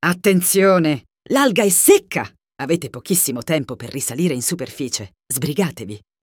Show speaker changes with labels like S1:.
S1: Attenzione! L'alga è secca! Avete pochissimo tempo per risalire in superficie. Sbrigatevi.